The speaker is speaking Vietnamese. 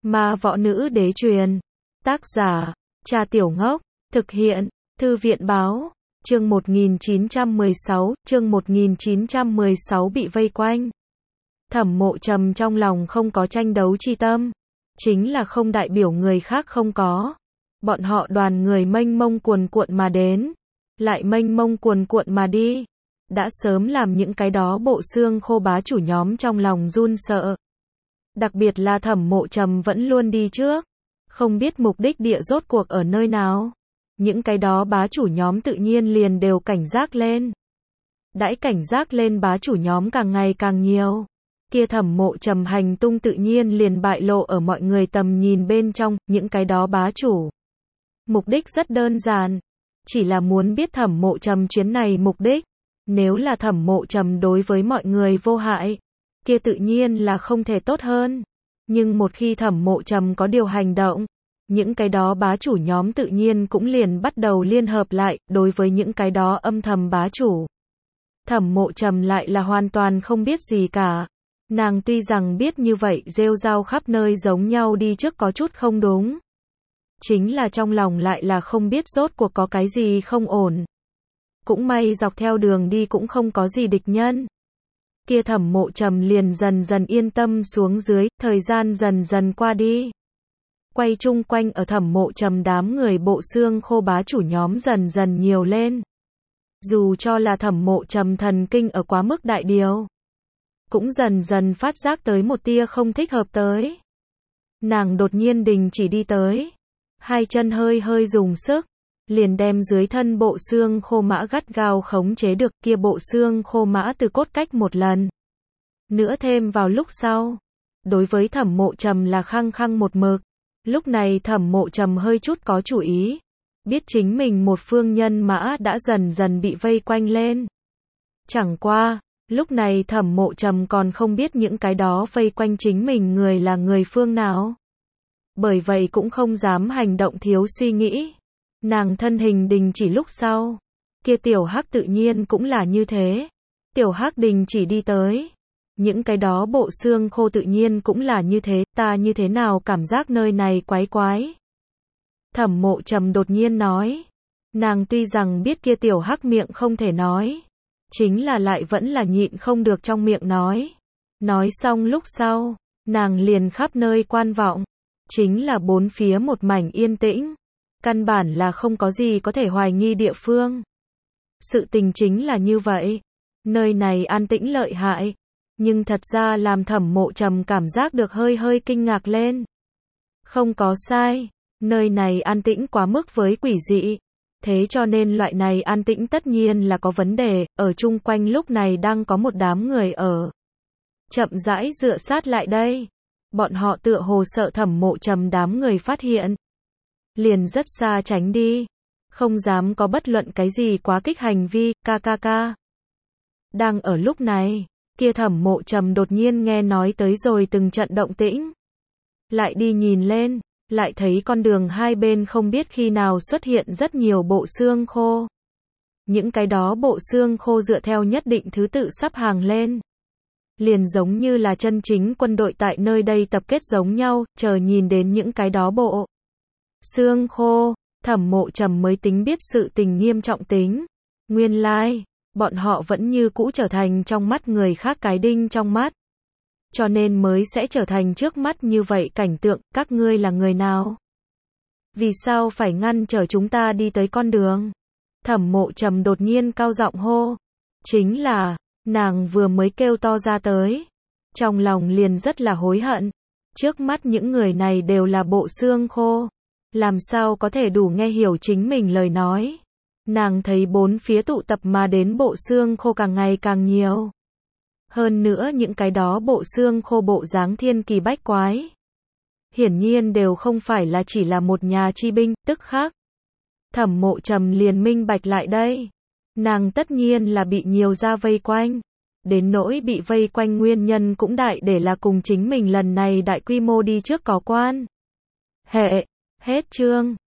Ma võ nữ đế truyền. Tác giả, Trà Tiểu Ngốc. Thực hiện, Thư viện báo. Chương 1916 bị vây quanh. Thẩm Mộ Trầm trong lòng không có tranh đấu chi tâm. Chính là không đại biểu người khác không có. Bọn họ đoàn người mênh mông cuồn cuộn mà đến. Lại mênh mông cuồn cuộn mà đi. Đã sớm làm những cái đó bộ xương khô bá chủ nhóm trong lòng run sợ. Đặc biệt là Thẩm Mộ Trầm vẫn luôn đi trước. Không biết mục đích địa rốt cuộc ở nơi nào. Những cái đó bá chủ nhóm tự nhiên liền đều cảnh giác lên. Đãi cảnh giác lên bá chủ nhóm càng ngày càng nhiều. Kia Thẩm Mộ Trầm hành tung tự nhiên liền bại lộ ở mọi người tầm nhìn bên trong, những cái đó bá chủ. Mục đích rất đơn giản. Chỉ là muốn biết Thẩm Mộ Trầm chuyến này mục đích. Nếu là Thẩm Mộ Trầm đối với mọi người vô hại, kia tự nhiên là không thể tốt hơn. Nhưng một khi Thẩm Mộ Trầm có điều hành động, những cái đó bá chủ nhóm tự nhiên cũng liền bắt đầu liên hợp lại, đối với những cái đó âm thầm bá chủ. Thẩm Mộ Trầm lại là hoàn toàn không biết gì cả. Nàng tuy rằng biết như vậy rêu rao khắp nơi giống nhau đi trước có chút không đúng. Chính là trong lòng lại là không biết rốt cuộc có cái gì không ổn. Cũng may dọc theo đường đi cũng không có gì địch nhân. Kia Thẩm Mộ Trầm liền dần dần yên tâm xuống dưới, thời gian dần dần qua đi. Quay chung quanh ở Thẩm Mộ Trầm đám người bộ xương khô bá chủ nhóm dần dần nhiều lên. Dù cho là Thẩm Mộ Trầm thần kinh ở quá mức đại điều, cũng dần dần phát giác tới một tia không thích hợp tới. Nàng đột nhiên đình chỉ đi tới. Hai chân hơi hơi dùng sức. Liền đem dưới thân bộ xương khô mã gắt gao khống chế được, kia bộ xương khô mã từ cốt cách một lần nữa thêm vào lúc sau. Đối với Thẩm Mộ Trầm là khăng khăng một mực. Lúc này Thẩm Mộ Trầm hơi chút có chủ ý. Biết chính mình một phương nhân mã đã dần dần bị vây quanh lên. Chẳng qua, lúc này Thẩm Mộ Trầm còn không biết những cái đó vây quanh chính mình người là người phương nào. Bởi vậy cũng không dám hành động thiếu suy nghĩ. Nàng thân hình đình chỉ lúc sau. Kia Tiểu Hắc tự nhiên cũng là như thế. Tiểu Hắc đình chỉ đi tới. Những cái đó bộ xương khô tự nhiên cũng là như thế. Ta như thế nào cảm giác nơi này quái quái. Thẩm Mộ Trầm đột nhiên nói. Nàng tuy rằng biết kia Tiểu Hắc miệng không thể nói. Chính là lại vẫn là nhịn không được trong miệng nói. Nói xong lúc sau, nàng liền khắp nơi quan vọng. Chính là bốn phía một mảnh yên tĩnh. Căn bản là không có gì có thể hoài nghi địa phương. Sự tình chính là như vậy. Nơi này an tĩnh lợi hại. Nhưng thật ra làm Thẩm Mộ Trầm cảm giác được hơi hơi kinh ngạc lên. Không có sai. Nơi này an tĩnh quá mức với quỷ dị. Thế cho nên loại này an tĩnh tất nhiên là có vấn đề. Ở chung quanh lúc này đang có một đám người ở. Chậm rãi dựa sát lại đây. Bọn họ tựa hồ sợ Thẩm Mộ Trầm đám người phát hiện. Liền rất xa tránh đi. Không dám có bất luận cái gì quá kích hành vi, ca. Đang ở lúc này, kia Thẩm Mộ Trầm đột nhiên nghe nói tới rồi từng trận động tĩnh. Lại đi nhìn lên, lại thấy con đường hai bên không biết khi nào xuất hiện rất nhiều bộ xương khô. Những cái đó bộ xương khô dựa theo nhất định thứ tự sắp hàng lên. Liền giống như là chân chính quân đội tại nơi đây tập kết giống nhau, chờ nhìn đến những cái đó bộ xương khô. Thẩm Mộ Trầm mới tính biết sự tình nghiêm trọng tính. Nguyên lai, bọn họ vẫn như cũ trở thành trong mắt người khác cái đinh trong mắt. Cho nên mới sẽ trở thành trước mắt như vậy cảnh tượng. Các ngươi là người nào? Vì sao phải ngăn trở chúng ta đi tới con đường? Thẩm Mộ Trầm đột nhiên cao giọng hô. Chính là, nàng vừa mới kêu to ra tới. Trong lòng liền rất là hối hận. Trước mắt những người này đều là bộ xương khô. Làm sao có thể đủ nghe hiểu chính mình lời nói. Nàng thấy bốn phía tụ tập mà đến bộ xương khô càng ngày càng nhiều. Hơn nữa những cái đó bộ xương khô bộ dáng thiên kỳ bách quái. Hiển nhiên đều không phải là chỉ là một nhà chi binh, tức khác. Thẩm Mộ Trầm liền minh bạch lại đây. Nàng tất nhiên là bị nhiều gia vây quanh. Đến nỗi bị vây quanh nguyên nhân cũng đại để là cùng chính mình lần này đại quy mô đi trước có quan hệ. Hết chương.